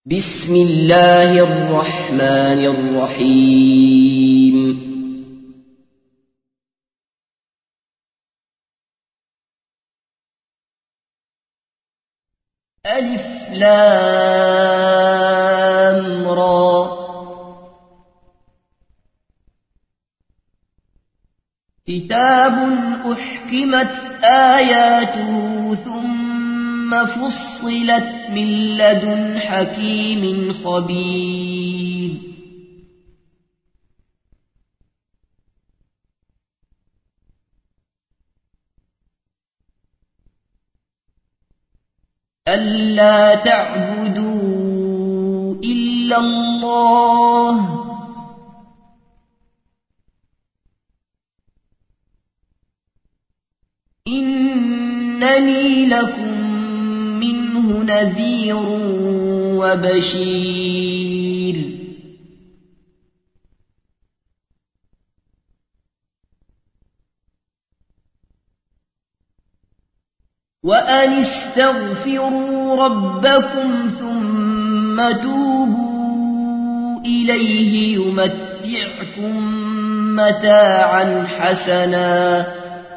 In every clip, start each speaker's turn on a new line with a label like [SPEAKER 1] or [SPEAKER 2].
[SPEAKER 1] بسم الله الرحمن الرحيم ألف لام را كتاب أحكمت آياته ثم فصلت من لدن حكيم خبير ألا تعبدوا إلا الله إنني لكم منه نذير وبشير وأن استغفروا ربكم ثم توبوا إليه يمتعكم متاعا حسنا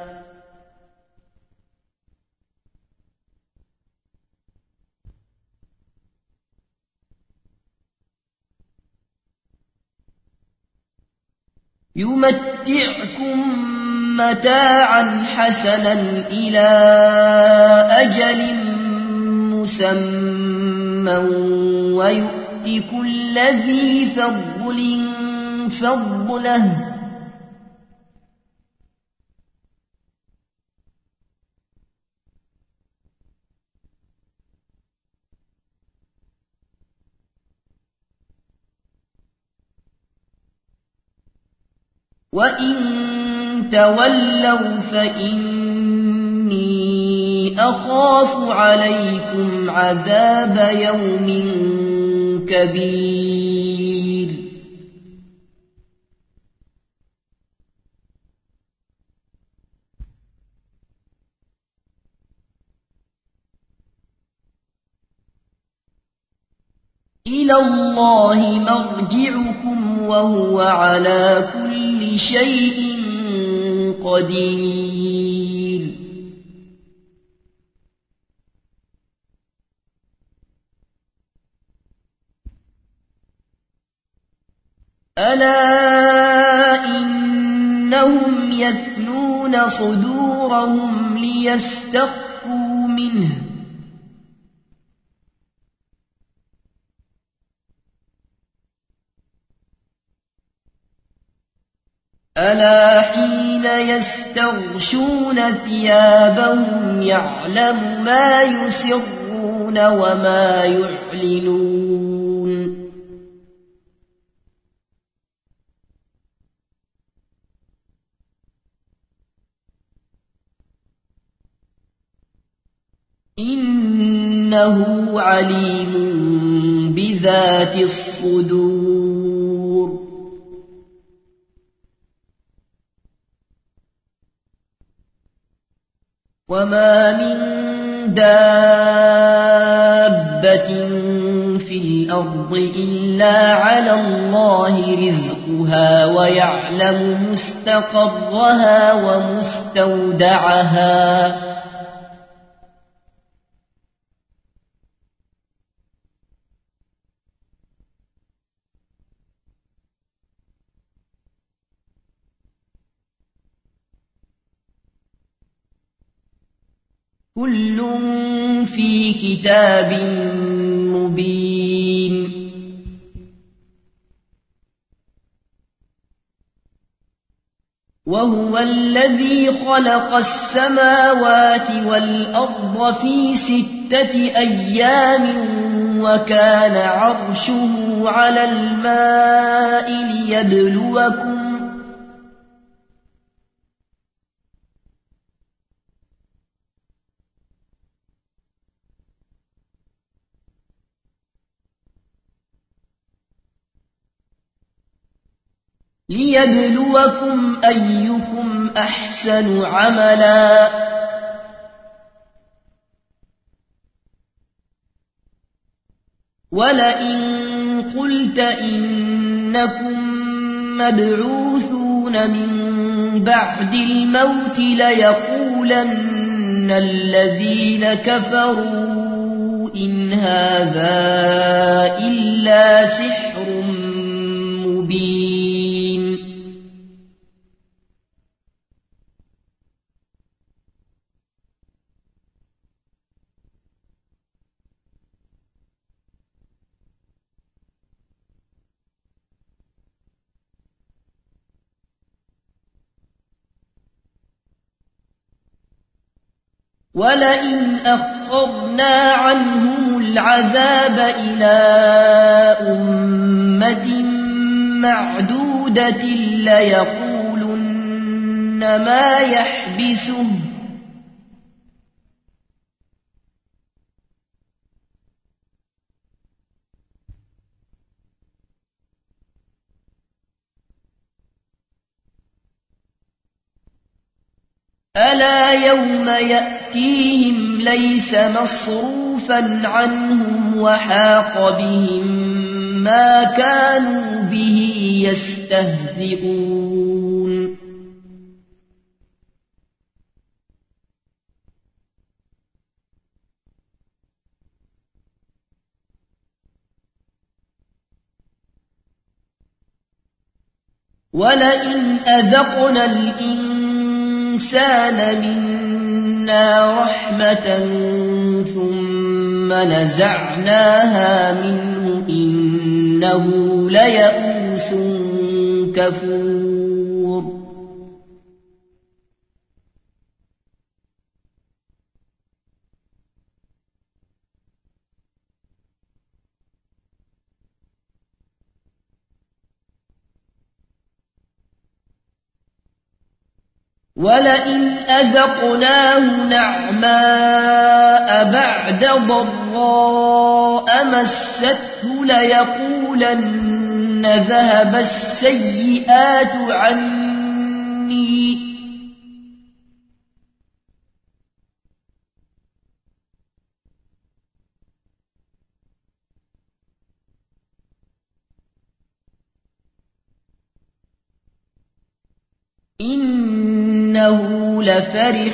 [SPEAKER 1] إلى أجل مسمى ويؤت كل ذي فضل فضله وإن تولوا فإني أخاف عليكم عذاب يوم كبير إلى الله مرجعكم وهو على كل شيء قدير ألا إنهم يثنون صدورهم ليستخفوا منه ألا حين يستغشون ثيابهم يعلم ما يسرون وما يعلنون إنه عليم بذات الصدور وما من دابة في الأرض إلا على الله رزقها ويعلم مستقرها ومستودعها كل في كتاب مبين وهو الذي خلق السماوات والأرض في 6 أيام وكان عرشه على الماء ليبلوكم أيكم أحسن عملا ولئن قلت إنكم مبعوثون من بعد الموت ليقولن الذين كفروا إن هذا إلا سحر مبين. ولئن أخرنا عنهم العذاب إلى أمة معدودة ليقولن ما يحبسه ألا يوم يأتيهم ليس مصروفا عنهم وحاق بهم ما كانوا به يستهزئون. ولئن أذقنا الإنسان منا رحمة ثم نزعناها منه إنه ليئوس كفور. ولئن أذقناه نعماء بعد ضراء مسته ليقولن ذهب السيئات عني إنه لفرح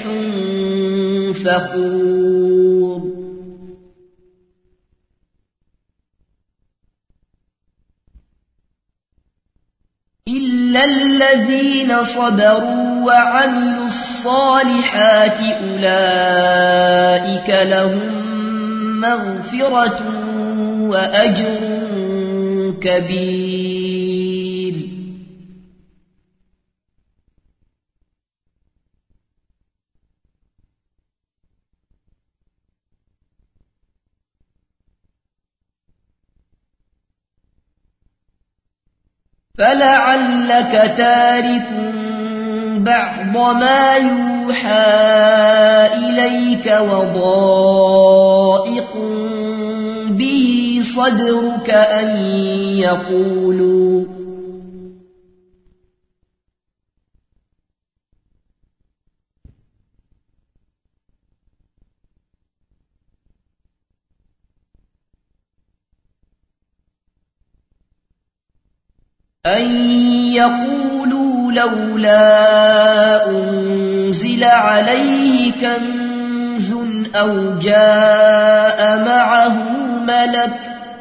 [SPEAKER 1] فخور. إلا الذين صبروا وعملوا الصالحات أولئك لهم مغفرة وأجر كبير. فلعلك تارك بعض ما يوحى إليك وضائق به صدرك أن يقولوا لولا أنزل عليه كنز أو جاء معه ملك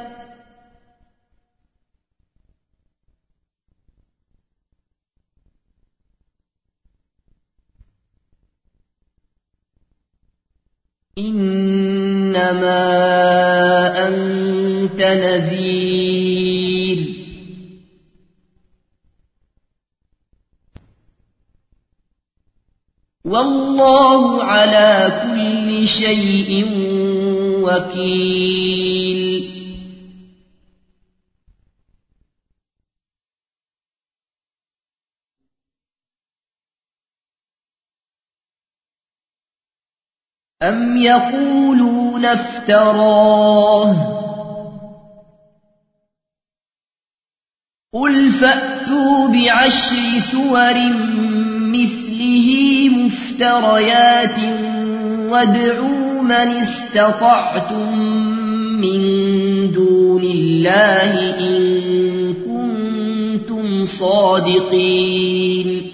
[SPEAKER 1] إنما أنت نذير والله على كل شيء وكيل. أم يقولون افتراه قل فأتوا بعشر سور مثله مفتريات وادعوا من استطعتم من دون دون الله إن كنتم صادقين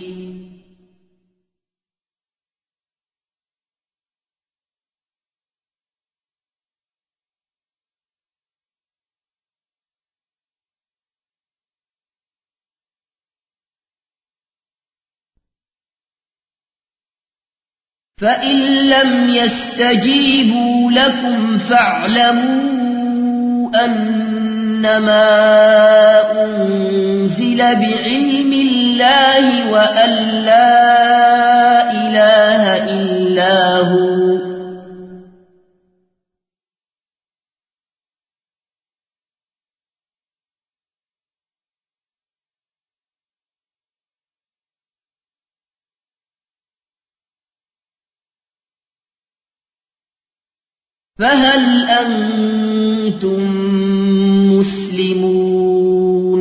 [SPEAKER 1] فإن لم يستجيبوا لكم فاعلموا أنما أنزل بعلم الله وأن لا إله إلا هو فهل أنتم مسلمون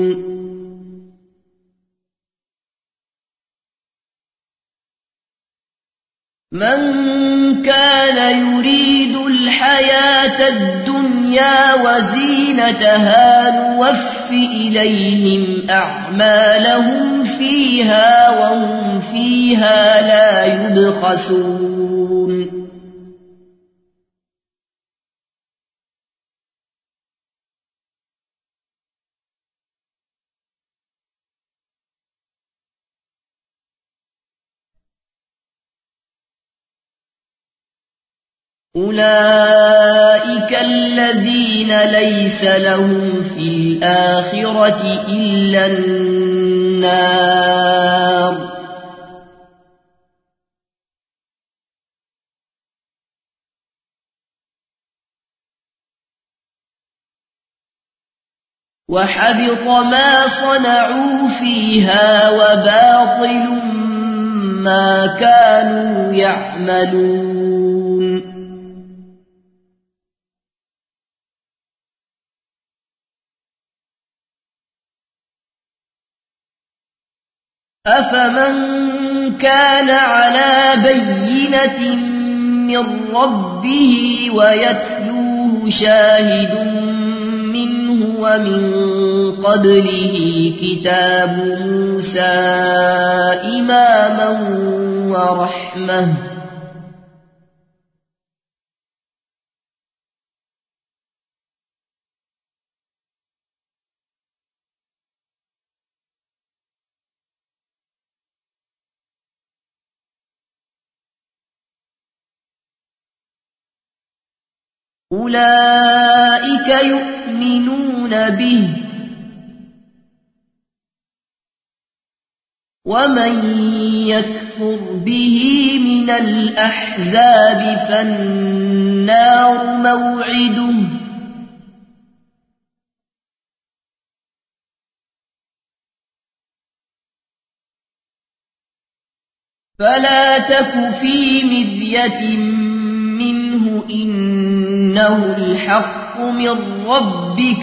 [SPEAKER 1] من كان يريد الحياة الدنيا وزينتها نوف إليهم أعمالهم فيها وهم فيها لا يبخسون أولئك الذين ليس لهم في الآخرة إلا النار وحبط ما صنعوا فيها وباطل ما كانوا يعملون أفمن كان على بينة من ربه ويتلوه شاهد منه ومن قبله كتاب موسى إماما ورحمة أولئك يؤمنون به ومن يكفر به من الأحزاب فالنار موعده فلا تك في مرية منه إنه الحق من ربك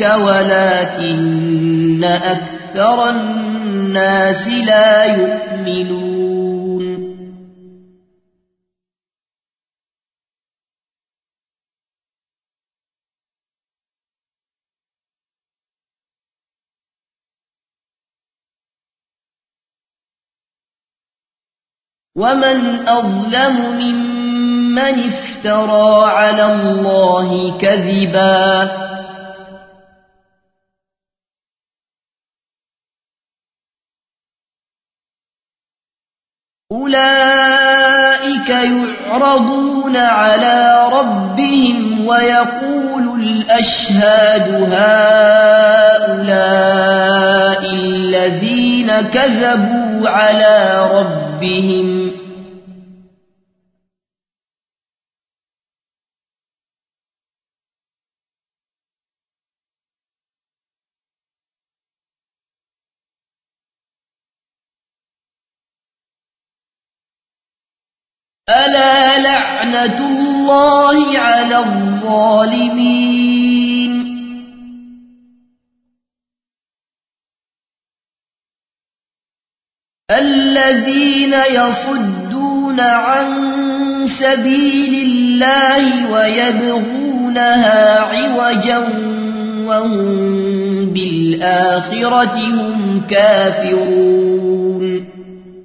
[SPEAKER 1] ولكن أكثر الناس لا يؤمنون ومن أظلم ممن افترى على الله كذبا أولئك يعرضون على ربهم ويقول الأشهاد هؤلاء الذين كذبوا على ربهم ألا لعنة الله على الظالمين الذين يصدون عن سبيل الله ويبغونها عوجا وهم بالآخرة هم كافرون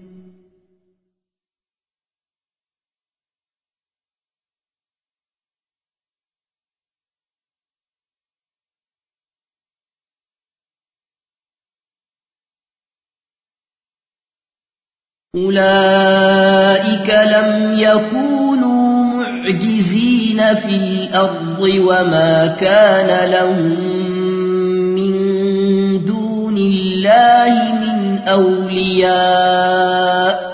[SPEAKER 1] أولئك لم يكونوا معجزين في الأرض وما كان لهم من دون الله من أولياء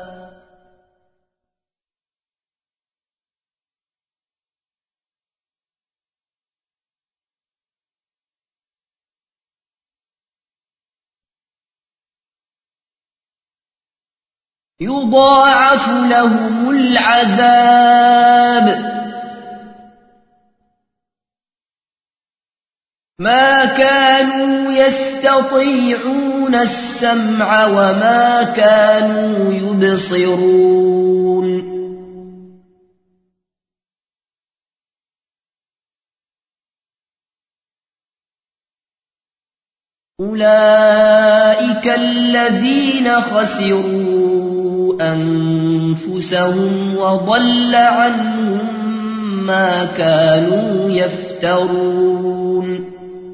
[SPEAKER 1] يضاعف لهم العذاب ما كانوا يستطيعون السمع وما كانوا يبصرون أولئك الذين خسروا أنفسهم وضل عنهم ما كانوا يفترون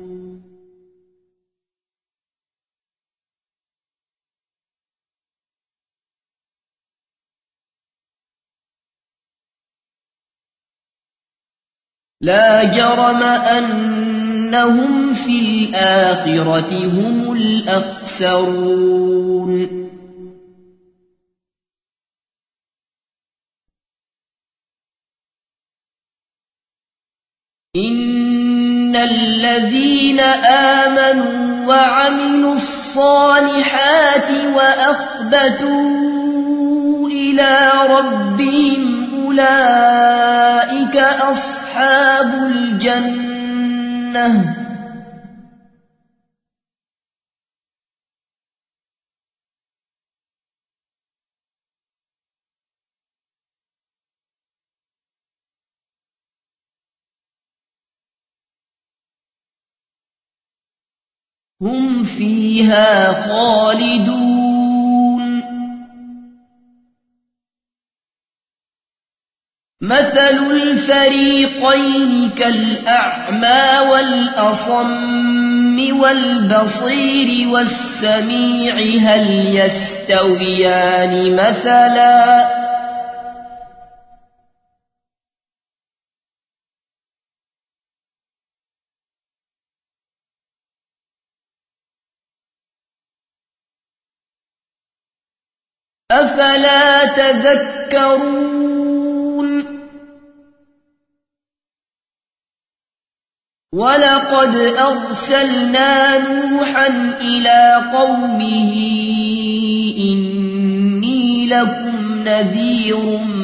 [SPEAKER 1] لا جرم أنهم في الآخرة هم الأخسرون إن الذين آمنوا وعملوا الصالحات وأخبتوا إلى ربهم أولئك أصحاب الجنة هم فيها خالدون مثل الفريقين كالأعمى والأصم والبصير والسميع هل يستويان مثلا أفلا تذكرون ولقد أرسلنا نوحا إلى قومه إني لكم نذير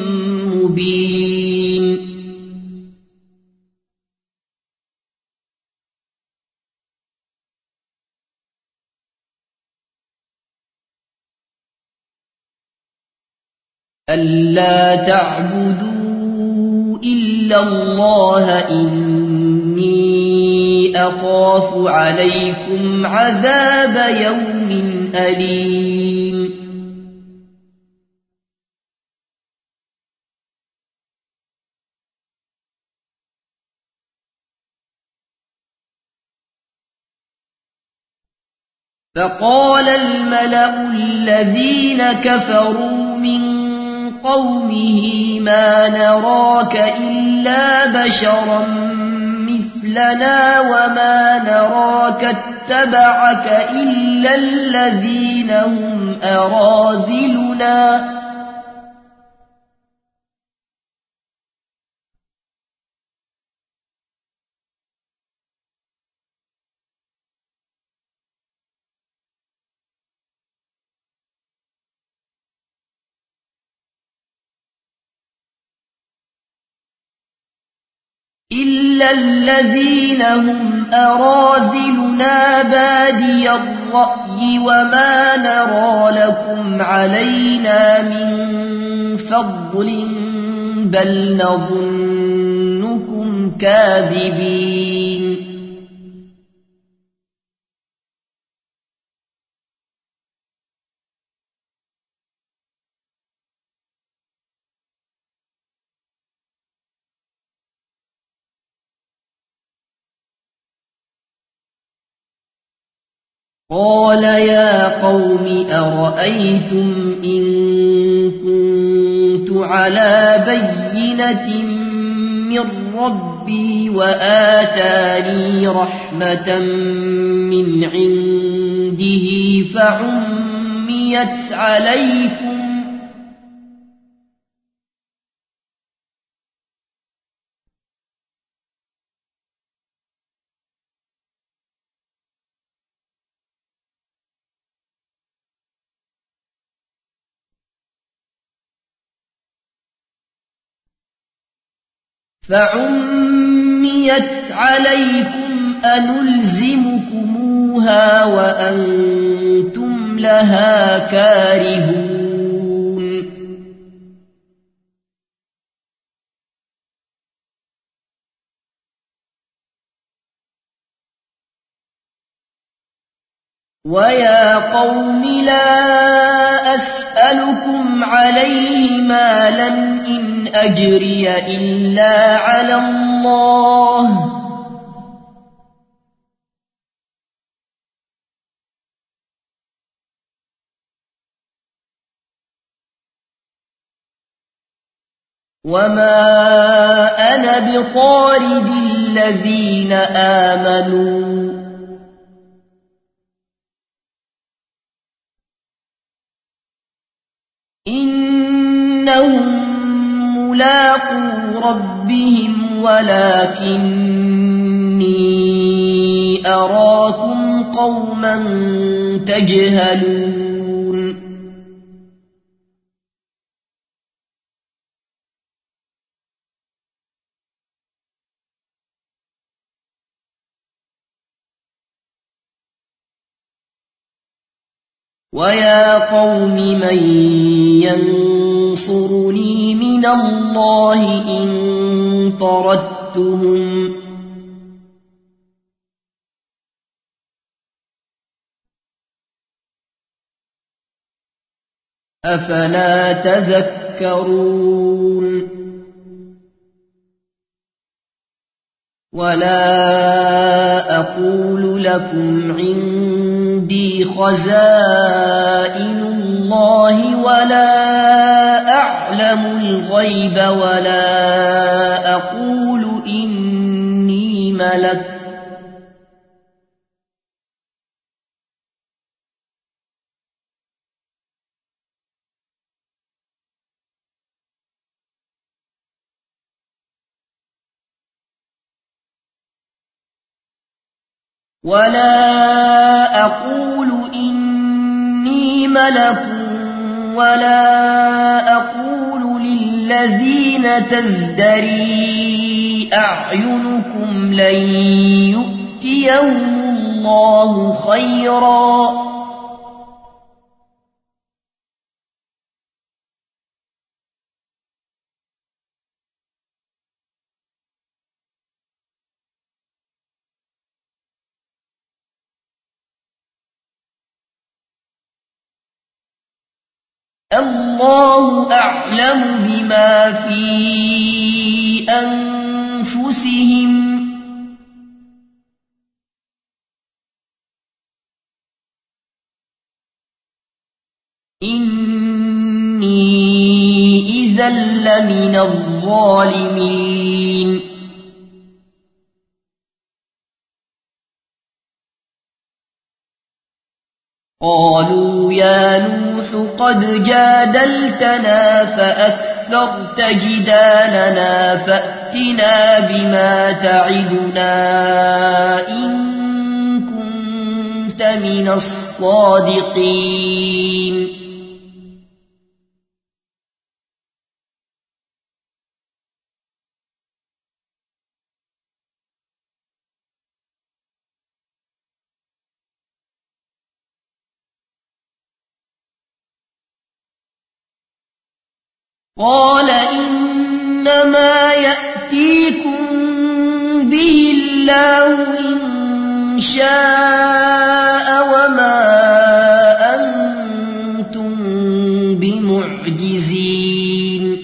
[SPEAKER 1] مبين ألا تعبدوا إلا الله إني أخاف عليكم عذاب يوم أليم فقال الملأ الذين كفروا من قومه ما نراك إلا بشرا مثلنا وما نراك اتبعك إلا الذين هم أراذلنا بادي الرأي وما نرى لكم علينا من فضل بل نظنكم كاذبين قال يا قوم أرأيتم إن كنت على بينة من ربي وآتاني رحمة من عنده فعميت عليكم أنلزمكموها وأنتم لها كارهون ويا قوم لا أسألكم عليه مالا إن أجري إلا على الله وما أنا بطارد الذين آمنوا إنهم ملاقو ربهم ولكني أراكم قوما تجهلون ويا قوم من ينصرني من الله إن طردتهم أفلا تذكرون ولا أقول لكم عندي خزائن الله ولا أعلم الغيب ولا أقول إني ملك ولا أقول إني ملك ولا أقول للذين تزدري أعينكم لن يؤتيهم الله خيرا الله أعلم بما في أنفسهم إني إذا لمن الظالمين قالوا يا نوح قد جادلتنا فأكثرت جدالنا فأتنا بما تعدنا إن كنت من الصادقين قال إنما يأتيكم به الله إن شاء وما أنتم بمعجزين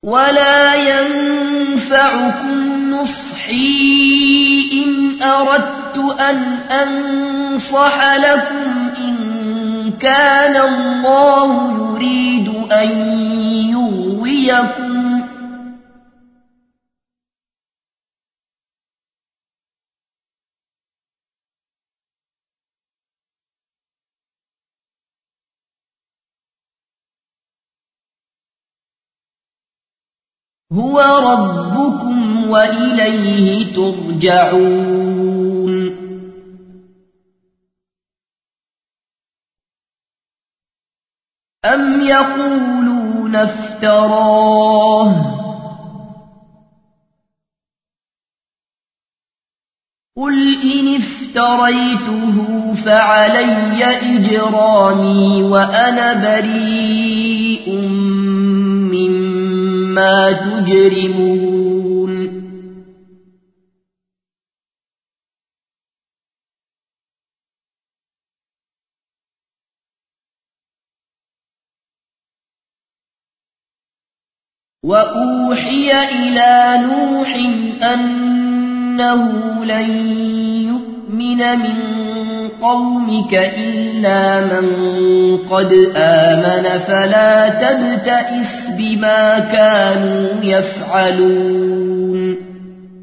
[SPEAKER 1] ولا ينفعكم نصحي إن أردت أن أنصح لكم إن كان الله يريد أن يغويكم هو ربكم وإليه ترجعون أم يقولون افتراه قل إن افتريته فعلي إجرامي وأنا بريء مما تجرمون وأوحي إلى نوح أنه لن يؤمن من قومك إلا من قد آمن فلا تبتئس بما كانوا يفعلون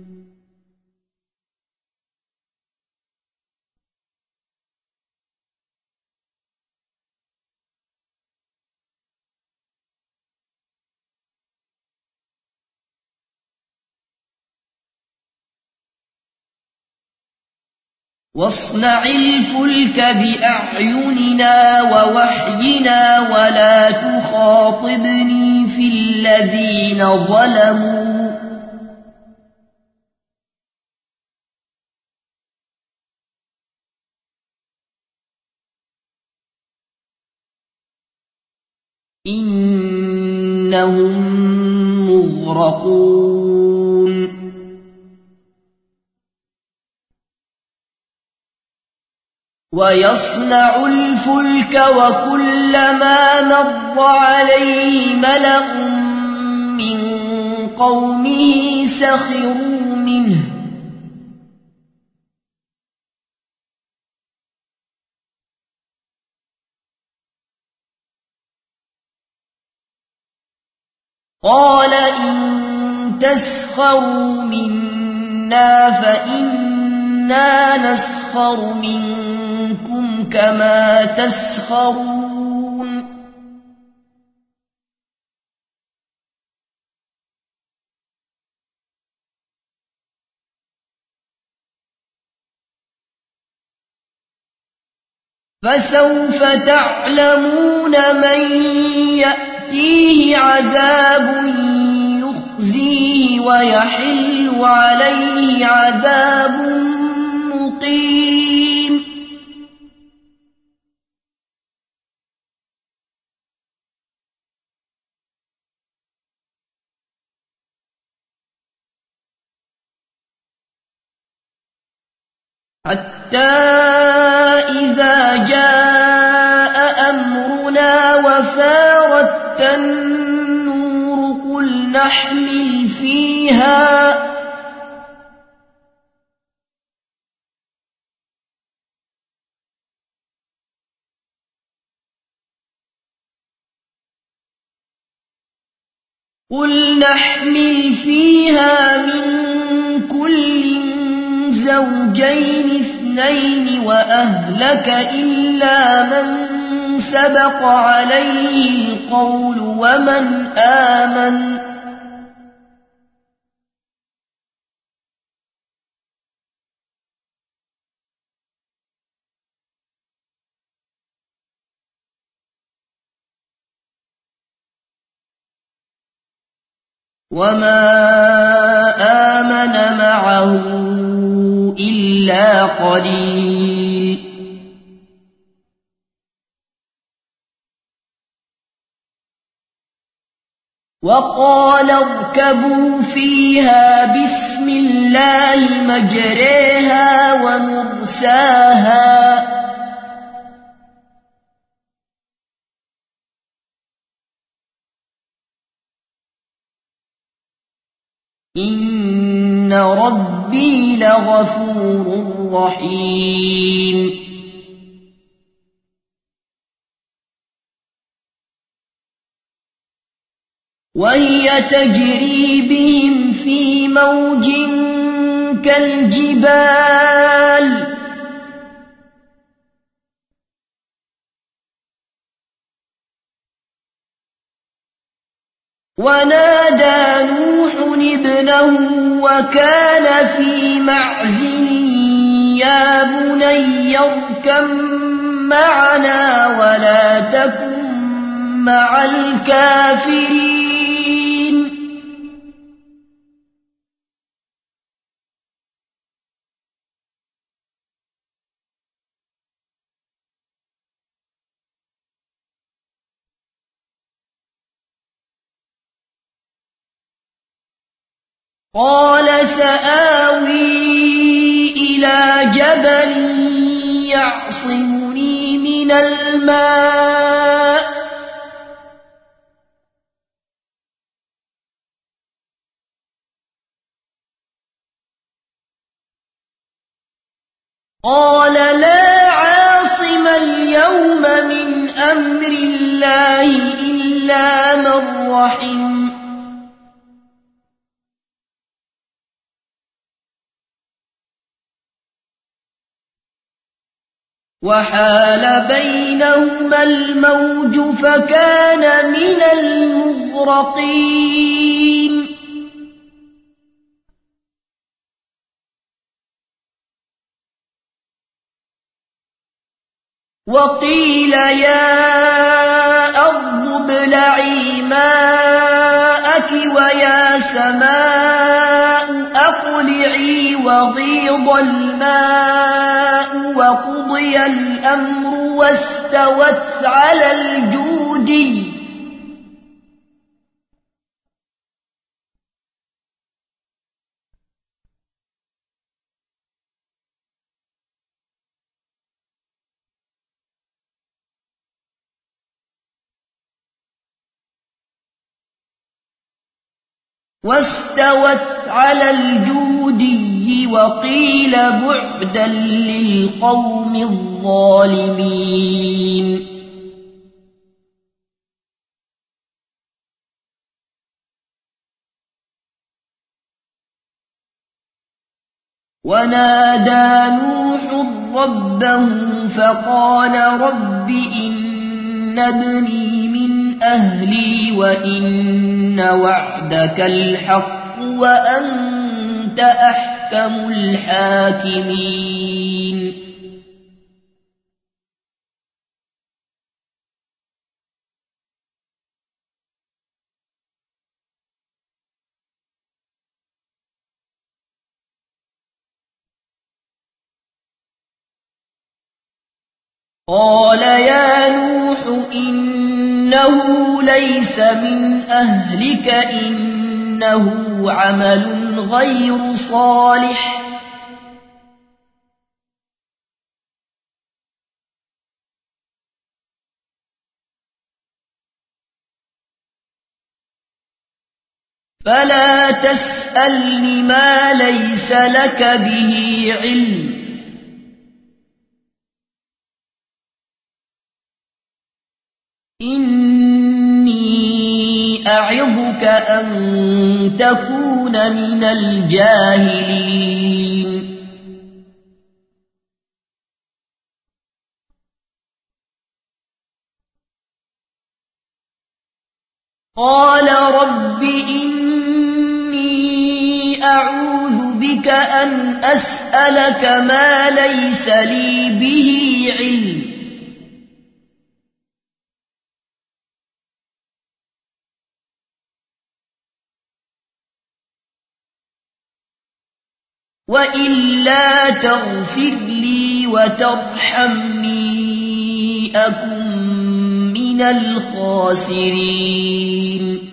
[SPEAKER 1] واصنع الفلك بأعيننا ووحينا ولا تخاطبني في الذين ظلموا إنهم مغرقون ويصنع الفلك وكلما مر عليه ملأ من قومه سخروا منه قال إن تسخروا منا فإنا نسخر منكم كما تسخرون فسوف تعلمون من يأتيه عذاب يخزيه ويحل عليه عذاب مقيم حتى إذا جاء أمرنا وفارت النور قل نحمل فيها من كل زوجين اثنين وأهلك إلا من سبق عليه القول ومن آمن وما آمن معه إلا قليل وقال اركبوا فيها بسم الله مجريها ومرساها لغفور رحيم وهي تجري بهم في موج كالجبال ونادى نوح ابنه وكان في معزل يا بني اركب معنا ولا تكن مع الكافرين قال سآوي إلى جبل يعصمني من الماء قال لا عاصم اليوم من أمر الله إلا من رحم وحال بينهما الموج فكان من المغرقين وقيل يا أرض ابلعي ماءك ويا سماء أقلعي وغيض الماء وقضي الأمر واستوت على الجودي وقيل بعدا للقوم الظالمين ونادى نوح ربه فقال رب إن ابني من أهلي وإن وعدك الحق وأنت أحكم الحاكمين قال يا نوح إنه ليس من أهلك إنه عمل غير صالح فلا تسألني ما ليس لك به علم إني أعظك أن تكون من الجاهلين قال رب إني أعوذ بك أن أسألك ما ليس لي به علم وإلا تغفر لي وترحمني أكن من الخاسرين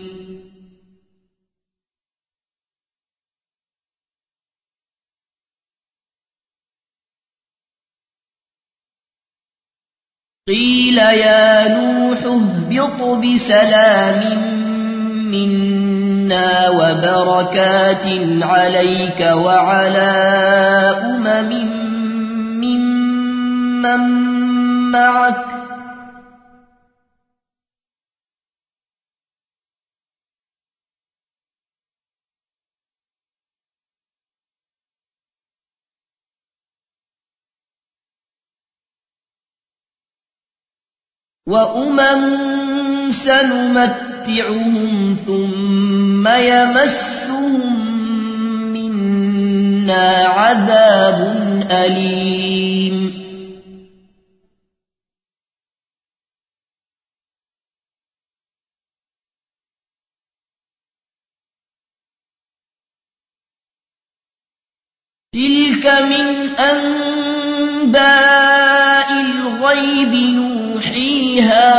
[SPEAKER 1] قيل يا نوح اهبط بسلام منا منا وبركات عليك وعلى ممن معك سنمتعهم ثم يمسهم منا عذاب أليم تلك من أنباء الغيب نوحيها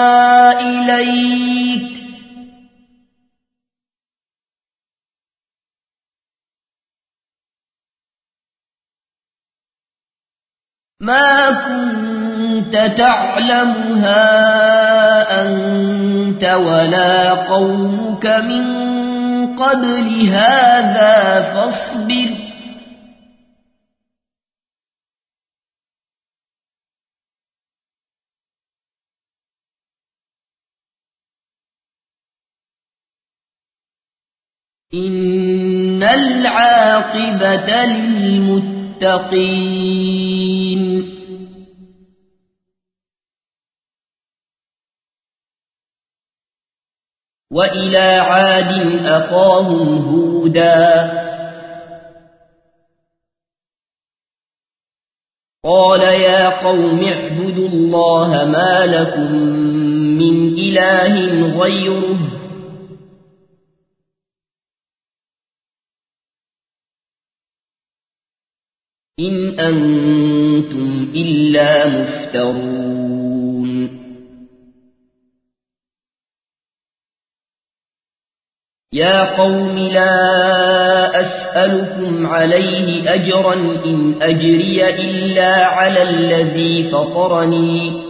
[SPEAKER 1] إليك ما كنت تعلمها أنت ولا قومك من قبل هذا فاصبر إن العاقبة للمتقين وإلى عاد أخاهم هودا قال يا قوم اعبدوا الله ما لكم من إله غيره إن أنتم إلا مفترون يا قوم لا أسألكم عليه أجرا إن أجري إلا على الذي فطرني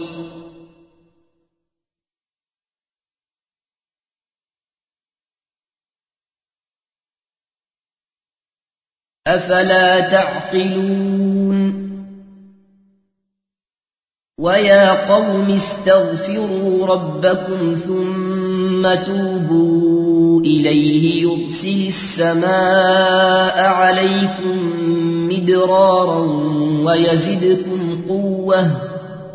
[SPEAKER 1] أفلا تعقلون ويا قوم استغفروا ربكم ثم توبوا إليه يرسل السماء عليكم مدرارا ويزدكم قوة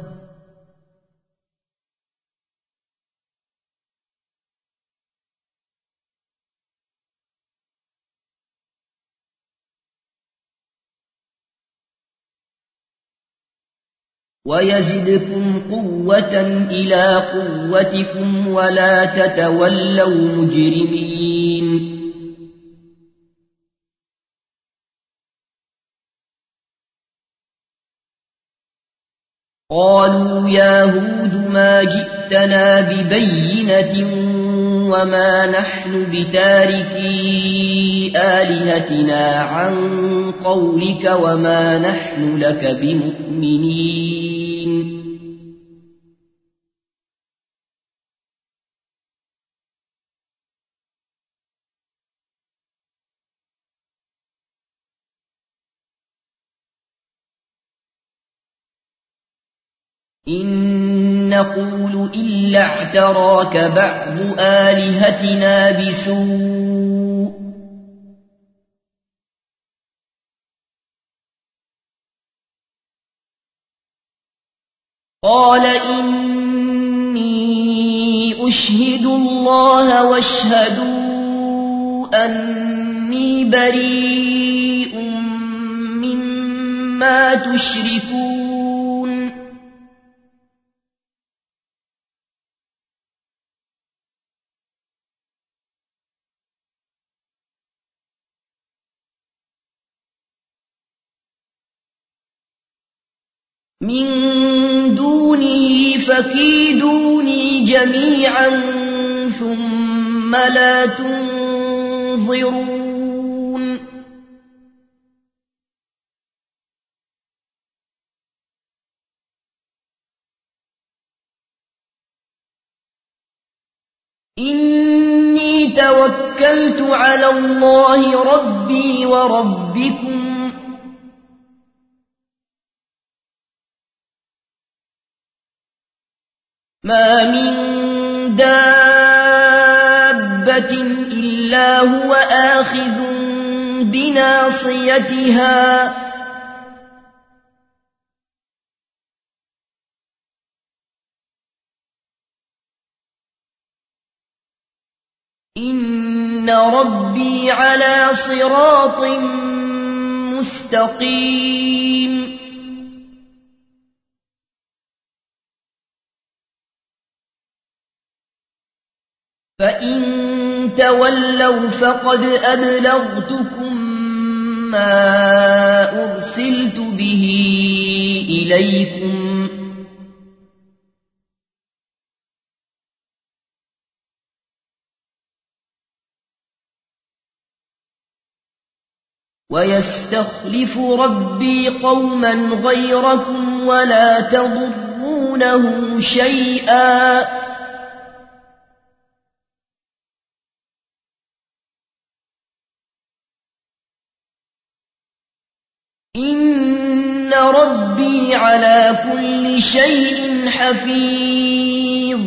[SPEAKER 1] إلى قوتكم ولا تتولوا مجرمين قالوا يا هود ما جئتنا ببينة وما نحن بتاركي آلهتنا عن قولك وما نحن لك بمؤمنين إن نقول إلا اعتراك بعض آلهتنا بسوء قال إني أشهد الله واشهدوا أني بريء مما تشركون من دونه فكيدوني جميعا ثم لا تنظرون إني توكلت على الله ربي وربكم ما من دابة إلا هو آخذ بناصيتها إن ربي على صراط مستقيم فإن تولوا فقد أبلغتكم ما أرسلت به إليكم ويستخلف ربي قوما غيركم ولا تضرونه شيئا إن ربي على كل شيء حفيظ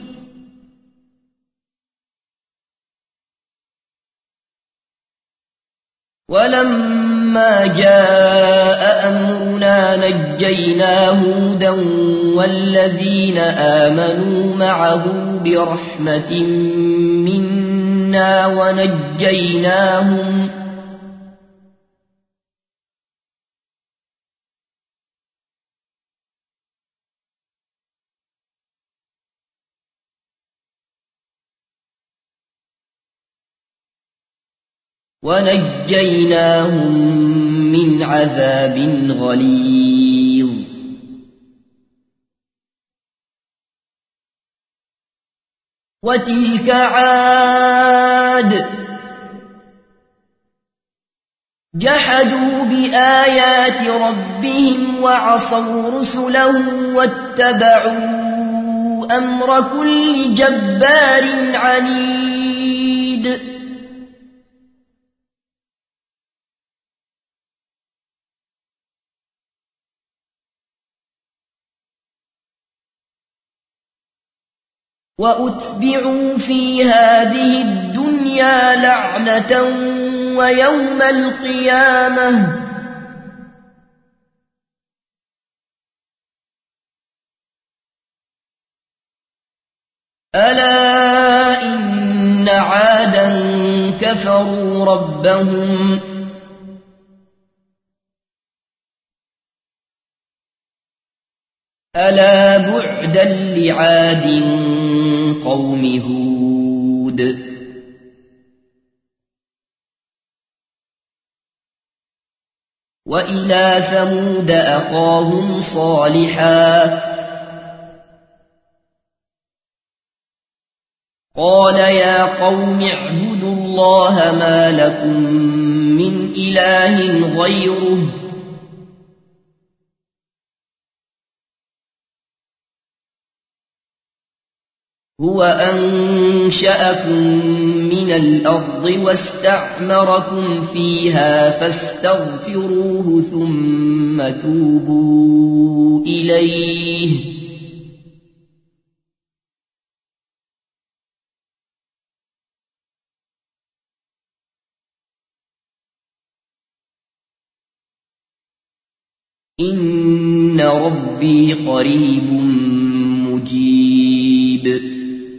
[SPEAKER 1] ولما جاء أمرنا نجينا هودا والذين آمنوا معه برحمة منا ونجيناهم من عذاب غليظ وتلك عاد جحدوا بآيات ربهم وعصوا رسله واتبعوا أمر كل جبار عنيد وأتبعوا في هذه الدنيا لعنة ويوم القيامة ألا إن عادا كفروا ربهم ألا بعدا لعاد قوم هود وإلى ثمود أخاهم صالحا قال يا قوم اعبدوا الله ما لكم من إله غيره هو أنشأكم من الأرض واستعمركم فيها فاستغفروه ثم توبوا إليه إن ربي قريب مجيب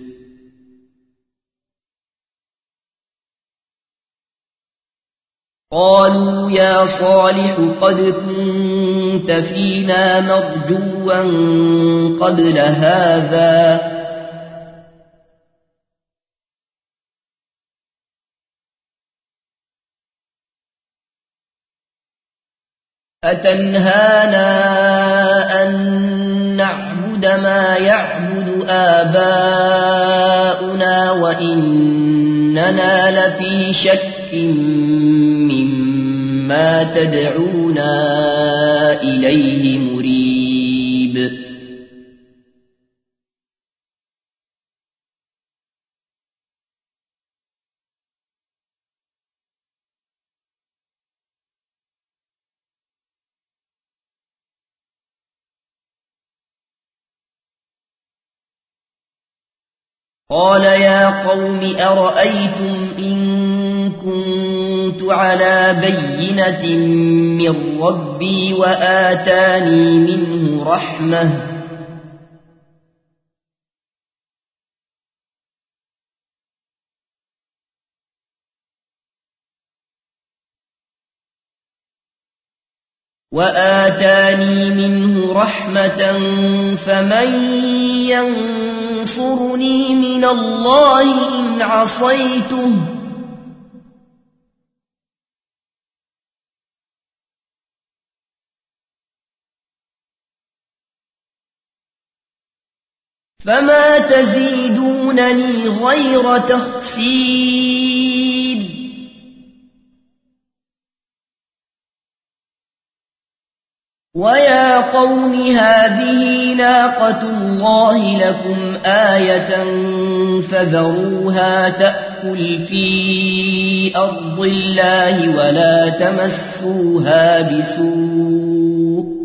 [SPEAKER 1] قالوا يا صالح قد كنت فينا مرجوا قبل هذا أتنهانا أن نعبد ما يعبد آباؤنا وإننا لفي شك مما تدعونا إليه مريب قال يا قوم أرأيتم إن كنت على بينة من ربي وآتاني منه رحمة فمن ينصرني من الله إن عصيته فما تزيدونني غير تخسير ويا قوم هذه ناقة الله لكم آية فذروها تأكل في أرض الله ولا تمسوها بسوء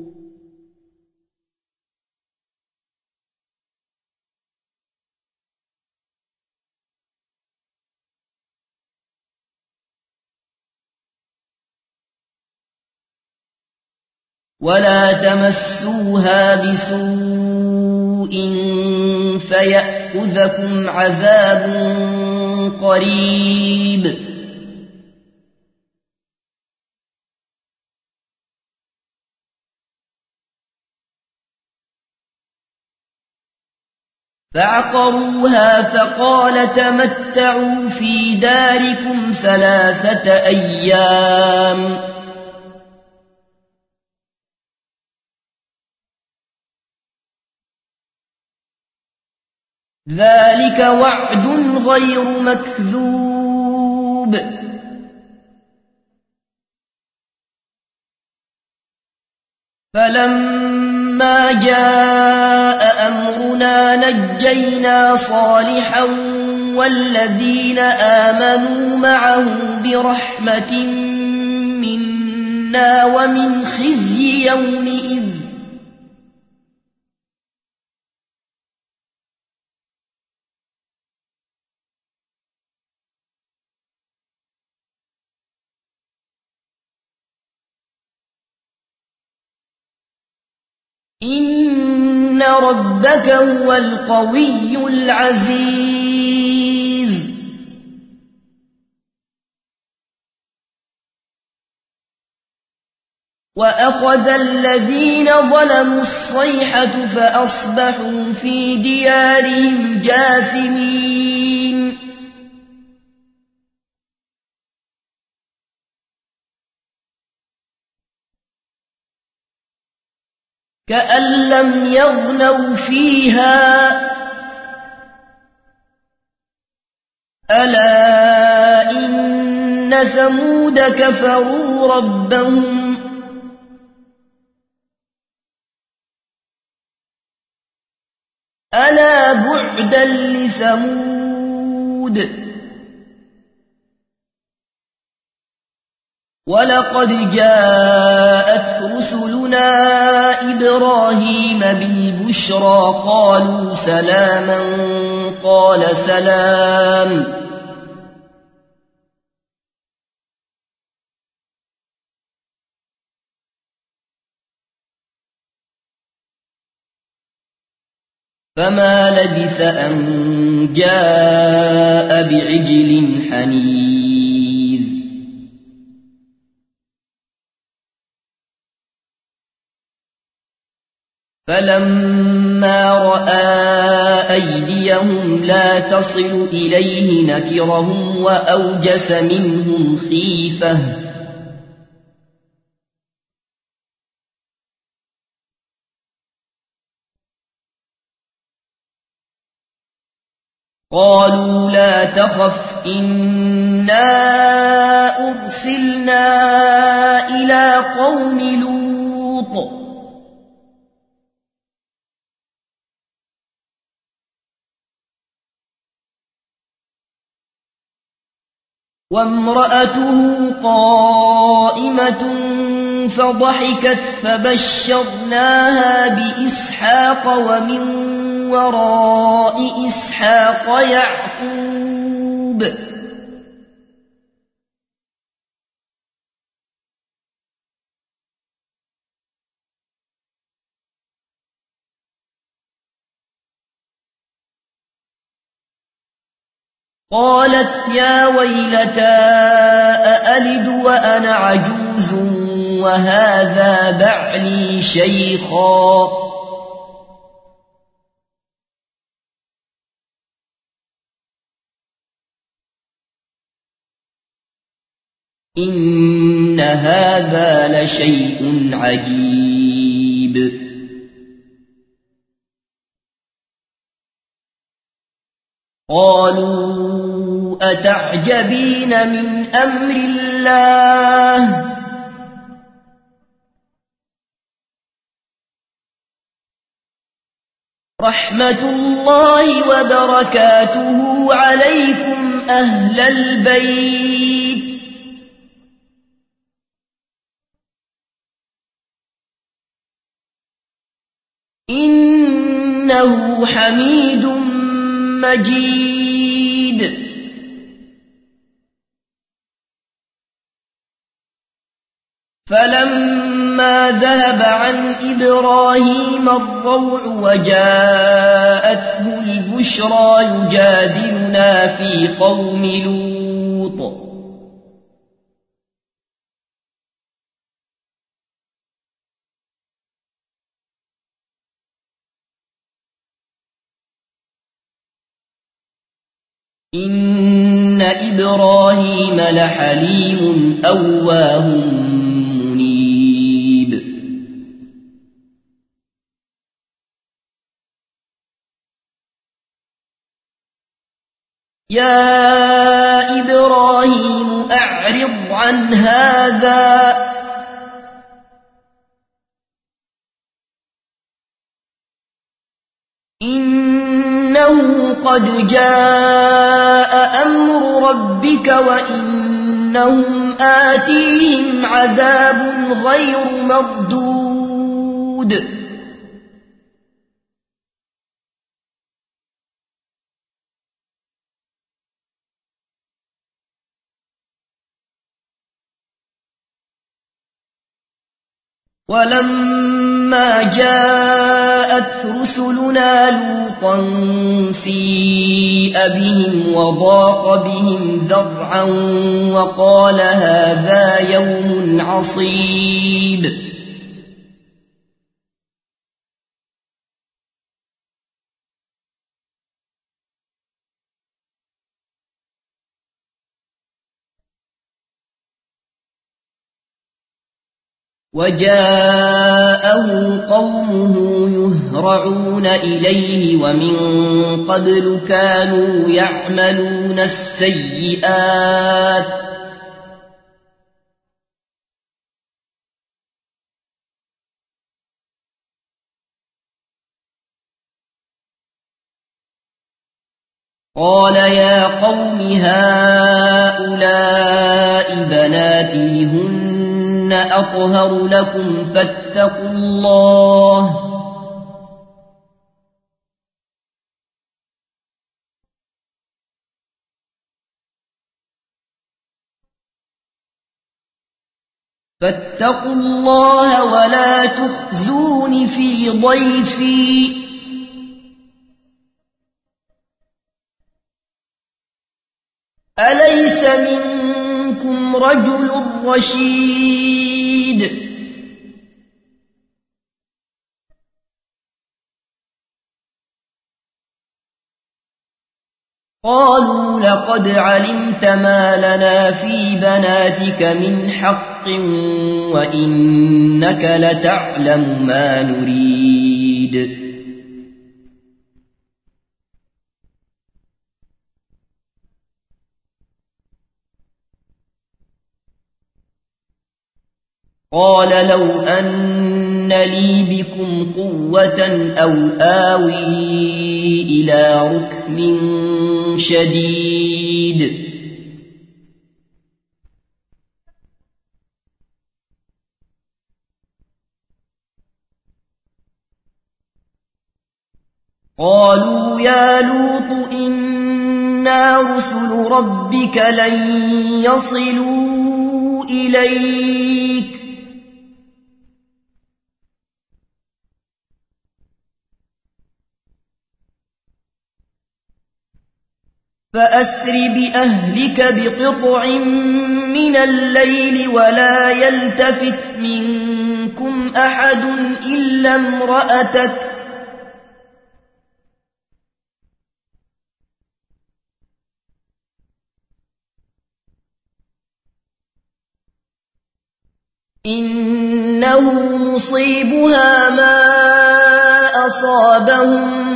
[SPEAKER 1] فيأخذكم عذاب قريب فعقروها فقال تمتعوا في داركم 3 أيام ذلك وعد غير مكذوب فلما جاء أمرنا نجينا صالحا والذين آمنوا معه برحمة منا ومن خزي يومئذ إن ربك هو القوي العزيز وأخذ الذين ظلموا الصيحة فأصبحوا في ديارهم جاثمين كأن لم يغنوا فيها ألا إن ثمود كفروا ربهم ألا بعدا لثمود ولقد جاءت رسلنا إبراهيم بالبشرى قالوا سلاما قال سلام فما لبث أن جاء بعجل حنيذ فلما رأى أيديهم لا تصل إليه نكرهم وأوجس منهم خيفة قالوا لا تخف إنا أرسلنا إلى قوم لوط وامرأته قائمة فضحكت فبشرناها بإسحاق ومن وراء إسحاق يعقوب قالت يا ويلتى أألد وأنا عجوز وهذا بعلي شيخا إن هذا لشيء عجيب قالوا أتعجبين من أمر الله رحمة الله وبركاته عليكم أهل البيت إنه حميد مجيد فلما ذهب عن إبراهيم الروع وجاءته البشرى يجادلنا في قوم لوط إن إبراهيم لحليم أواه منيب يا إبراهيم أعرض عن هذا إنه قد جاء أمر ربك وإنهم آتيهم عذاب غير مردود ولما جاءت رسلنا لوطا سيء بهم وضاق بهم ذرعا وقال هذا يوم عصيب وجاءه قومه يهرعون إليه ومن قبل كانوا يعملون السيئات قال يا قوم هؤلاء بناتي هن أطهر لكم فاتقوا الله ولا تخزون في ضيفي أليس منكم رجل رشيد قالوا لقد علمت ما لنا في بناتك من حق وإنك لتعلم ما نريد قال لو أن لي بكم قوة أو آوي إلى ركن شديد قالوا يا لوط إنا رسل ربك لن يصلوا إليك فأسر بأهلك بقطع من الليل ولا يلتفت منكم أحد إلا امرأتك إنه مصيبها ما أصابهم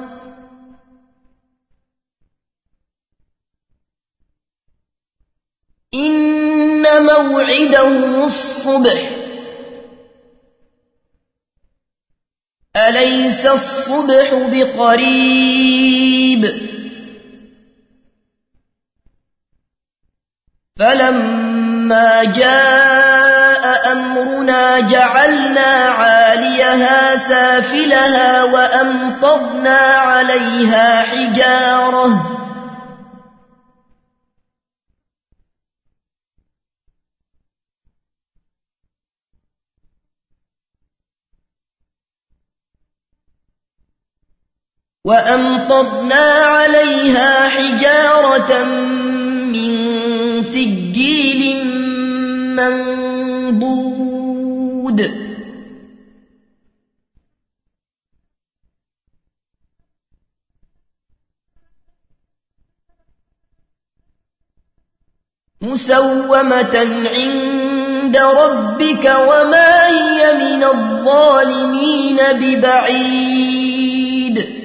[SPEAKER 1] إن موعدهم الصبح أليس الصبح بقريب فلما جاء أمرنا جعلنا عاليها سافلها وأمطرنا عليها حجارة من سجيل منضود مسومة عند ربك وما هي من الظالمين ببعيد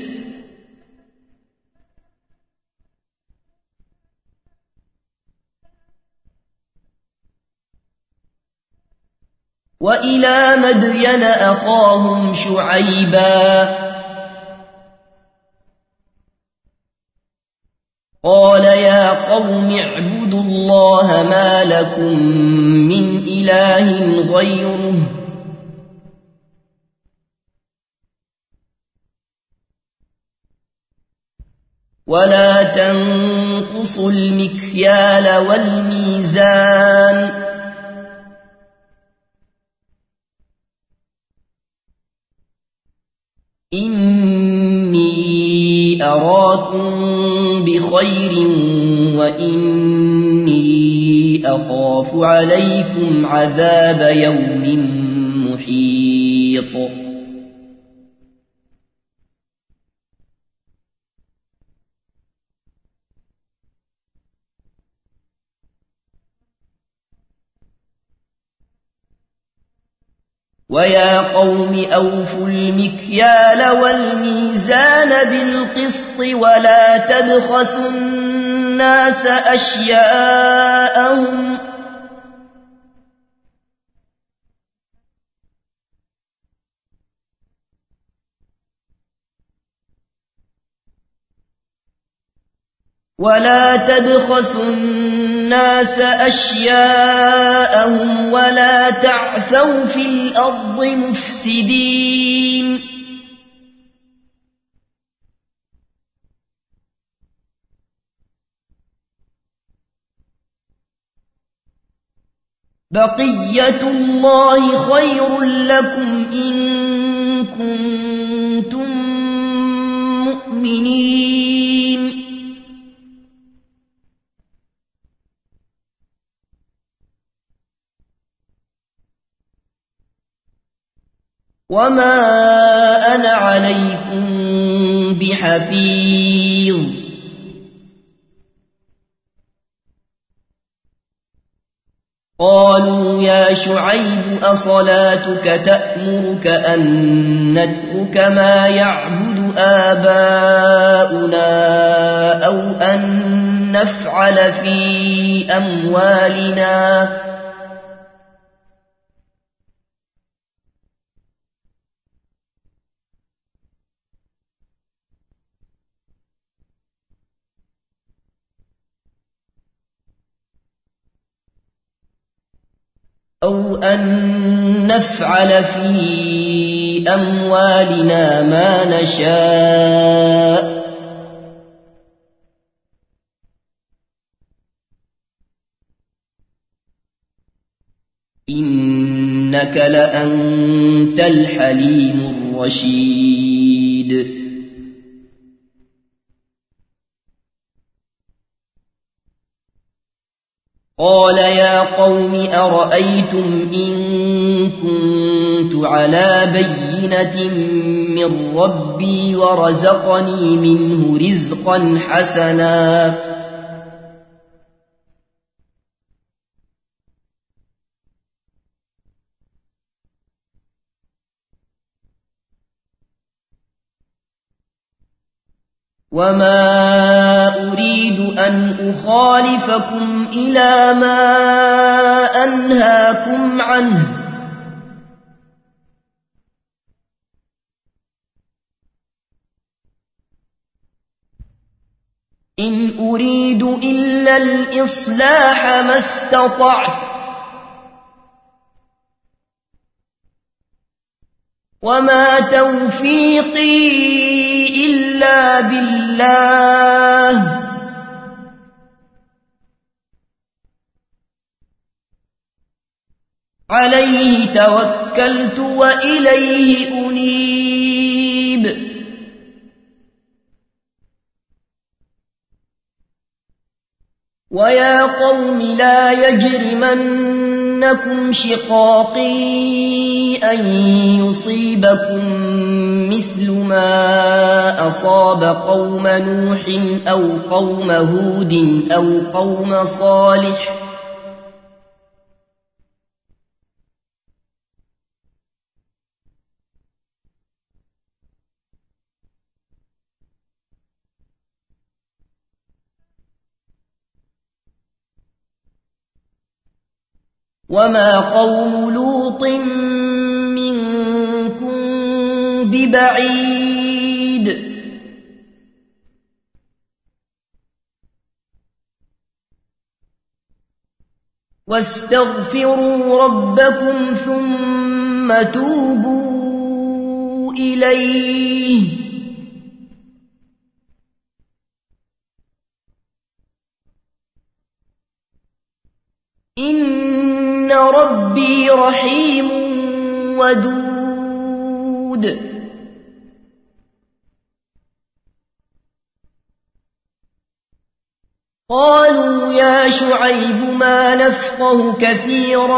[SPEAKER 1] وإلى مدين أخاهم شعيبا قال يا قوم اعبدوا الله ما لكم من إله غيره ولا تنقصوا المكيال والميزان إني أراكم بخير وإني أخاف عليكم عذاب يوم محيط ويا قوم أوفوا المكيال والميزان بالقسط ولا تبخسوا الناس أشياءهم ولا تعثوا في الأرض مفسدين بقية الله خير لكم إن كنتم مؤمنين وما أنا عليكم بحفيظ قالوا يا شعيب أصلاتك تأمرك أن نترك ما يعبد آباؤنا أو أن نفعل في أموالنا أموالنا ما نشاء إنك لأنت الحليم الرشيد قال يا قوم أرأيتم إن كنت على بينة من ربي ورزقني منه رزقا حسنا وما أريد أن أخالفكم إلى ما أنهاكم عنه إن أريد إلا الإصلاح ما استطعت وما توفيقي إلا بالله عليه توكلت وإليه أنيب ويا قوم لا يجرمنكم شقاقي أن يصيبكم مثل ما أصاب قوم نوح أو قوم هود أو قوم صالح وما قوم لوط منكم ببعيد واستغفروا ربكم ثم توبوا إليه إن ربي رحيم ودود قالوا يا شعيب ما نفقه كثيرا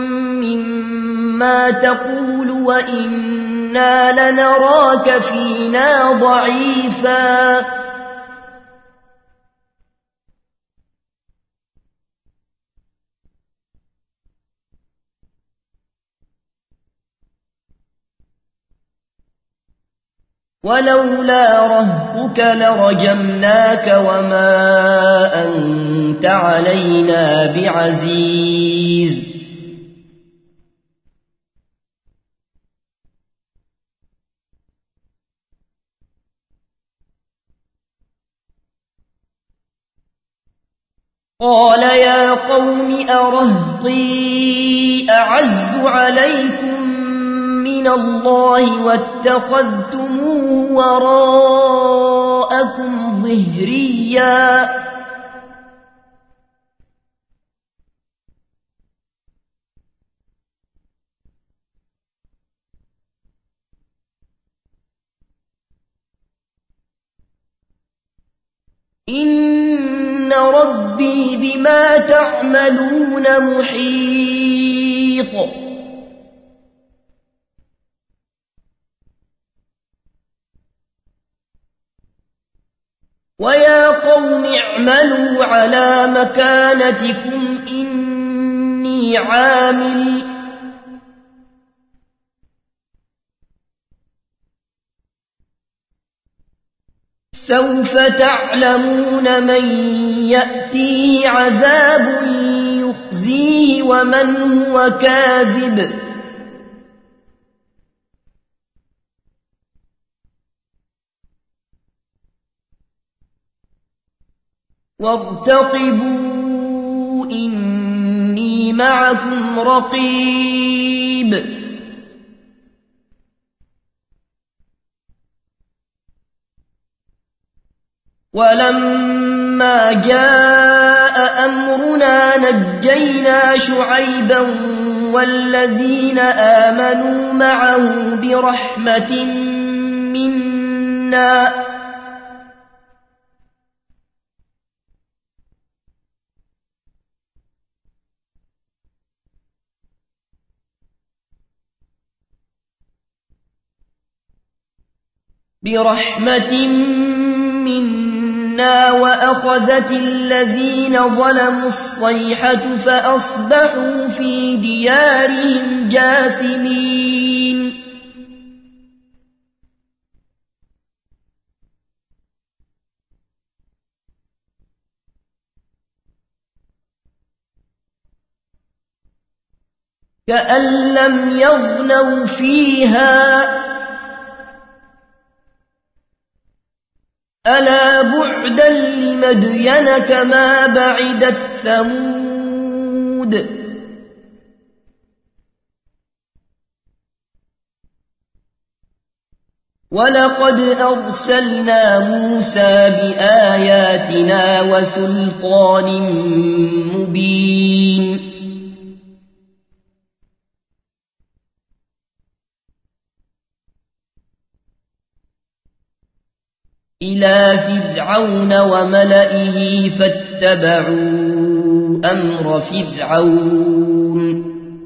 [SPEAKER 1] مما تقول وإنا لنراك فينا ضعيفا ولولا رهطك لرجمناك وما أنت علينا بعزيز قال يا قوم أرهطي أعز عليكم من الله واتخذتموه وراءكم ظهريا إن ربي بما تعملون محيط ويا قوم اعملوا على مكانتكم إني عامل سوف تعلمون من يأتيه عذاب يخزيه ومن هو كاذب وارتقبوا إني معكم رقيب ولما جاء أمرنا نجينا شعيبا والذين آمنوا معه برحمة منا وأخذت الذين ظلموا الصيحة فأصبحوا في ديارهم جاثمين كأن لم يغنوا فيها ألا بعدا لمدين كما بعدت ثمود ولقد أرسلنا موسى بآياتنا وسلطان مبين إلى فرعون وملئه فاتبعوا أمر فرعون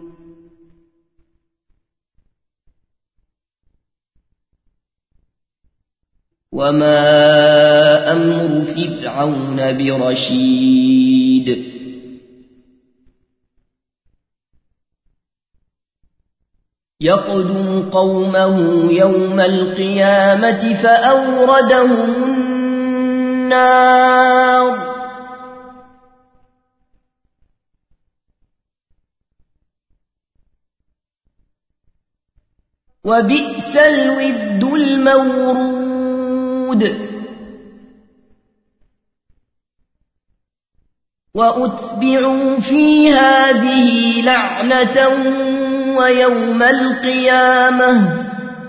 [SPEAKER 1] وما أمر فرعون برشيد يقدم قومه يوم القيامة فأوردهم النار وبئس الود المورود وأتبعوا في هذه لعنة ويوم القيامة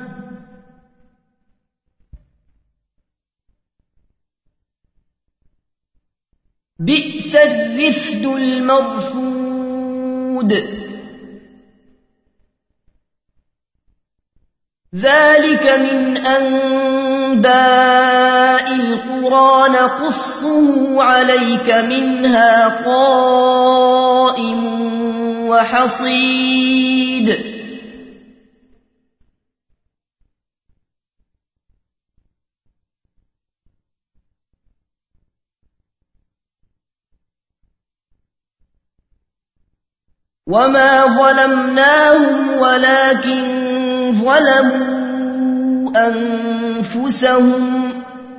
[SPEAKER 1] بئس الرفد المرفود ذلك من أنباء القرى نقصه عليك منها قائم وحصيد وما ظلمناهم ولكن ظلموا أنفسهم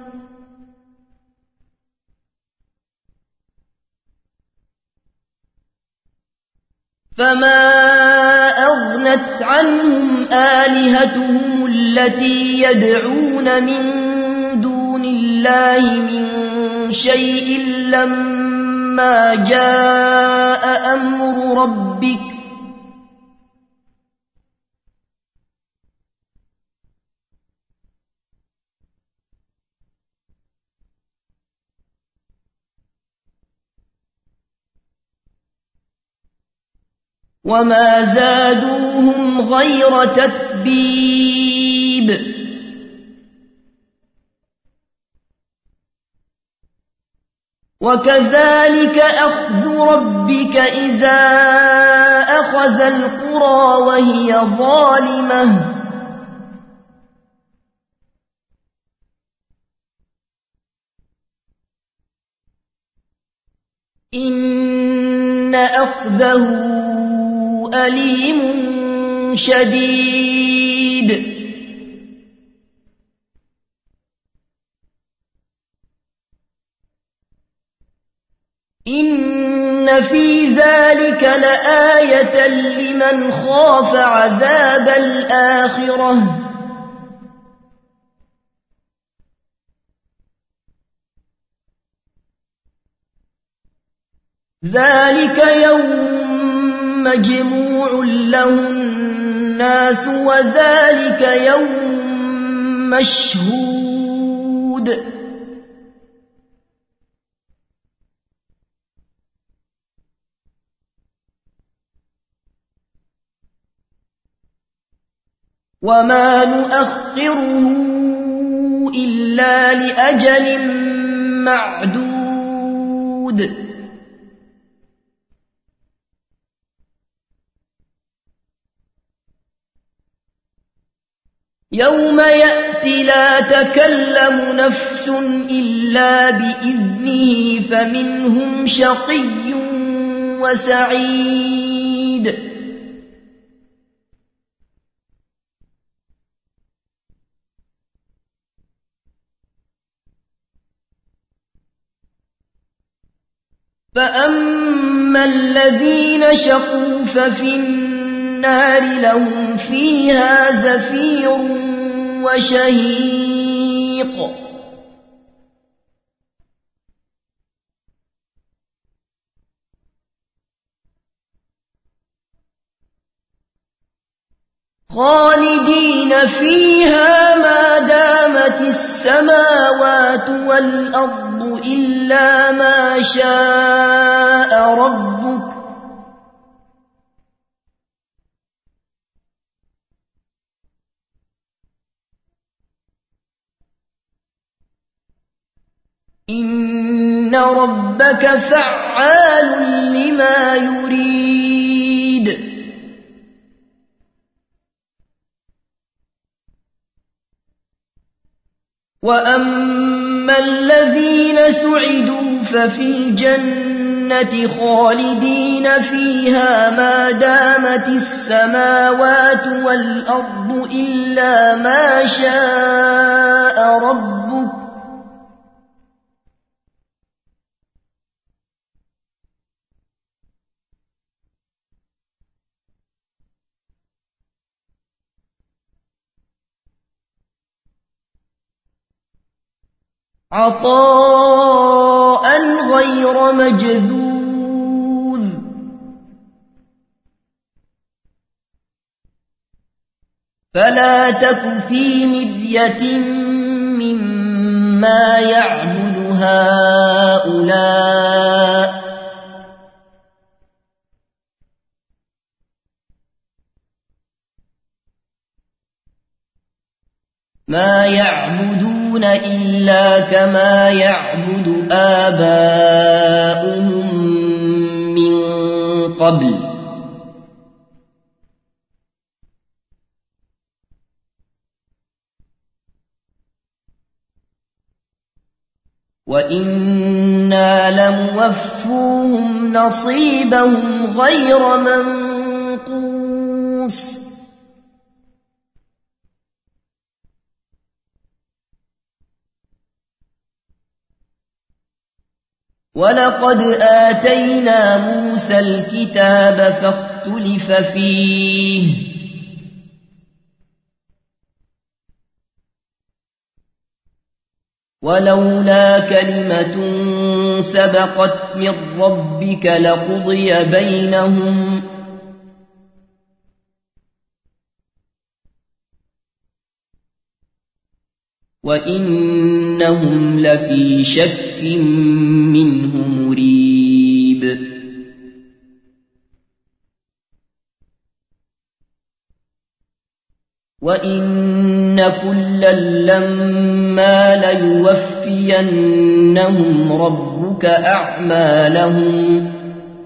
[SPEAKER 1] فما أغنت عنهم آلهتهم التي يدعون من دون الله من شيء لما جاء أمر ربك وما زادوهم غير تتبيب وكذلك أخذ ربك إذا أخذ القرى وهي ظالمة إن أخذه أليم شديد إن في ذلك لآية لمن خاف عذاب الآخرة ذلك يوم مجموع له الناس وذلك يوم مشهود وما نؤخره إلا لأجل معدود يوم يأتي لا تكلم نفس إلا بإذنه فمنهم شقي وسعيد فأما الذين شقوا ففي النار لهم فيها زفير وشهيق خالدين فيها ما دامت السماوات والأرض إلا ما شاء ربك إن ربك فعال لما يريد وأما الذين سعدوا ففي الجنة خالدين فيها ما دامت السماوات والأرض إلا ما شاء ربك عطاء غير مجذوذ فلا تك في مرية مما يعبد هؤلاء ما يعبدون إلا كما يعبد آباؤهم من قبل وإنا لموفوهم نصيبهم غير منقوص ولقد آتينا موسى الكتاب فاختلف فيه ولولا كلمة سبقت من ربك لقضي بينهم وإنهم لفي شك منه مريب وإن كلا لما ليوفينهم ربك أعمالهم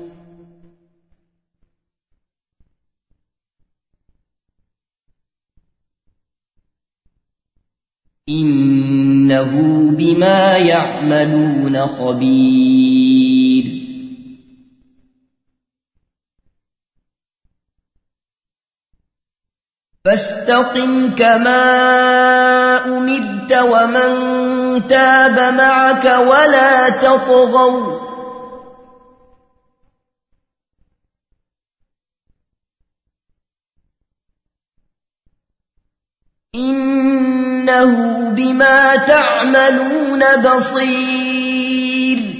[SPEAKER 1] إنه بما يعملون خبير فاستقم كما أمرت ومن تاب معك ولا تطغوا إنه بما تعملون بصير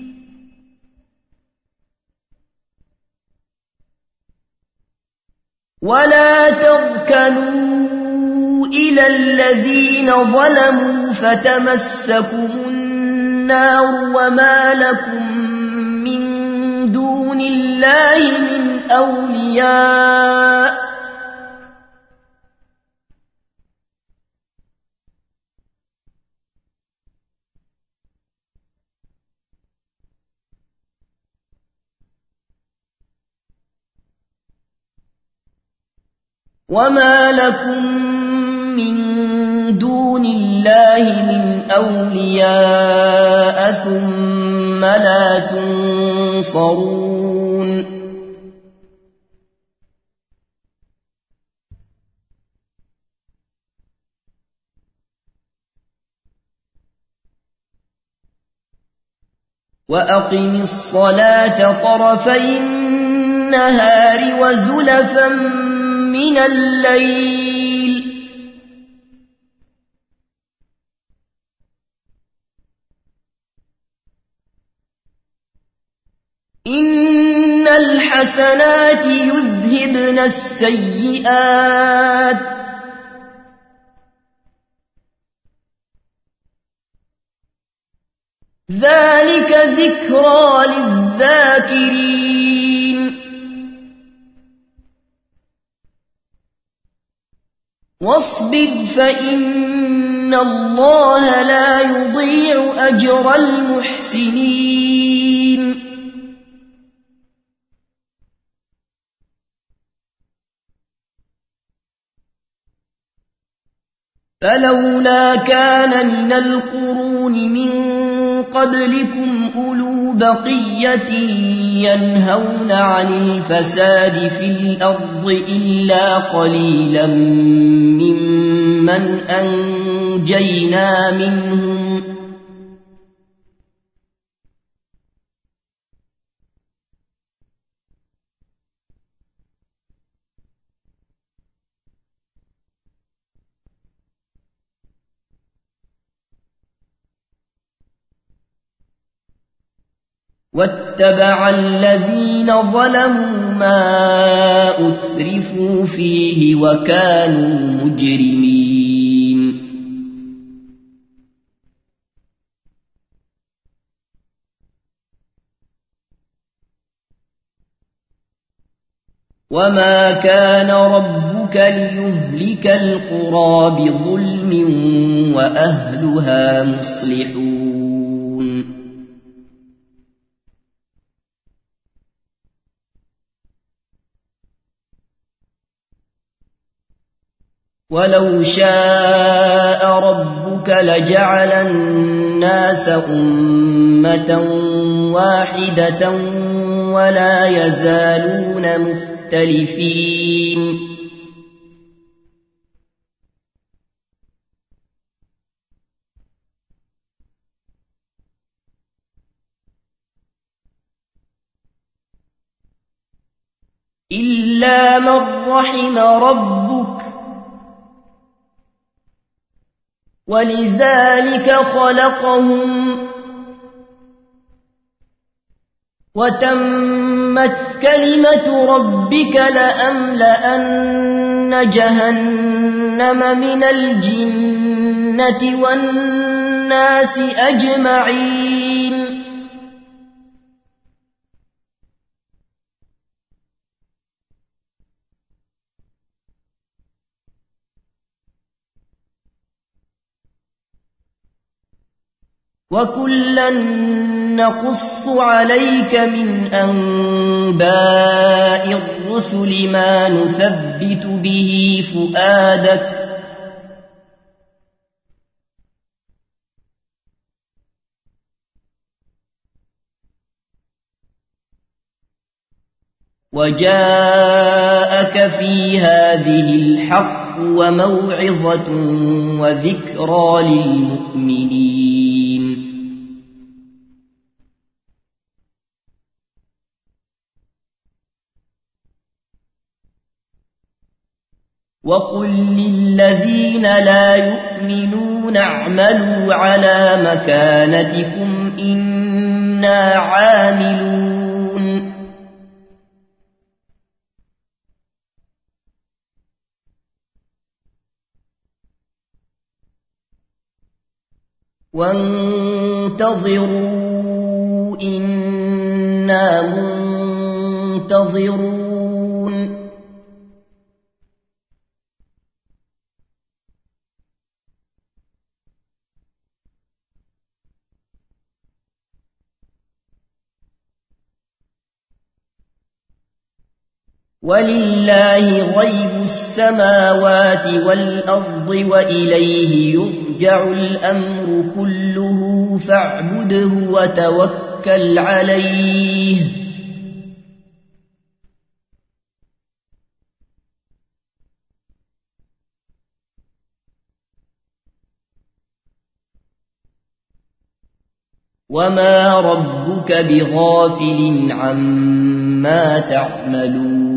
[SPEAKER 1] ولا تركنوا إلى الذين ظلموا فتمسكم النار وما لكم من دون الله من أولياء وما لكم من دون الله من أولياء ثم لا تنصرون وأقم الصلاة طرفي النهار وزلفا من الليل إن الحسنات يذهبن السيئات ذلك ذكرى للذاكرين واصبر فإن الله لا يضيع أجر المحسنين فلولا كان من القرون من قبلكم أولو بقية ينهون عن الفساد في الأرض إلا قليلا ممن أنجينا منهم واتبع الذين ظلموا ما أترفوا فيه وكانوا مجرمين وما كان ربك ليهلك القرى بظلم وأهلها مصلحون ولو شاء ربك لجعل الناس أمة واحدة ولا يزالون مختلفين إلا من رحم ربك ولذلك خلقهم وتمت كلمة ربك لأملأن جهنم من الجنة والناس أجمعين وكلا نقص عليك من أنباء الرسل ما نثبت به فؤادك وجاءك في هذه الحق وموعظة وذكرى للمؤمنين وقل للذين لا يؤمنون اعملوا على مكانتكم إنا عاملون وانتظروا إنا منتظرون ولله غيب السماوات السماوات والأرض وإليه يرجع الأمر كله فاعبده وتوكل عليه وما ربك بغافل عما تعملون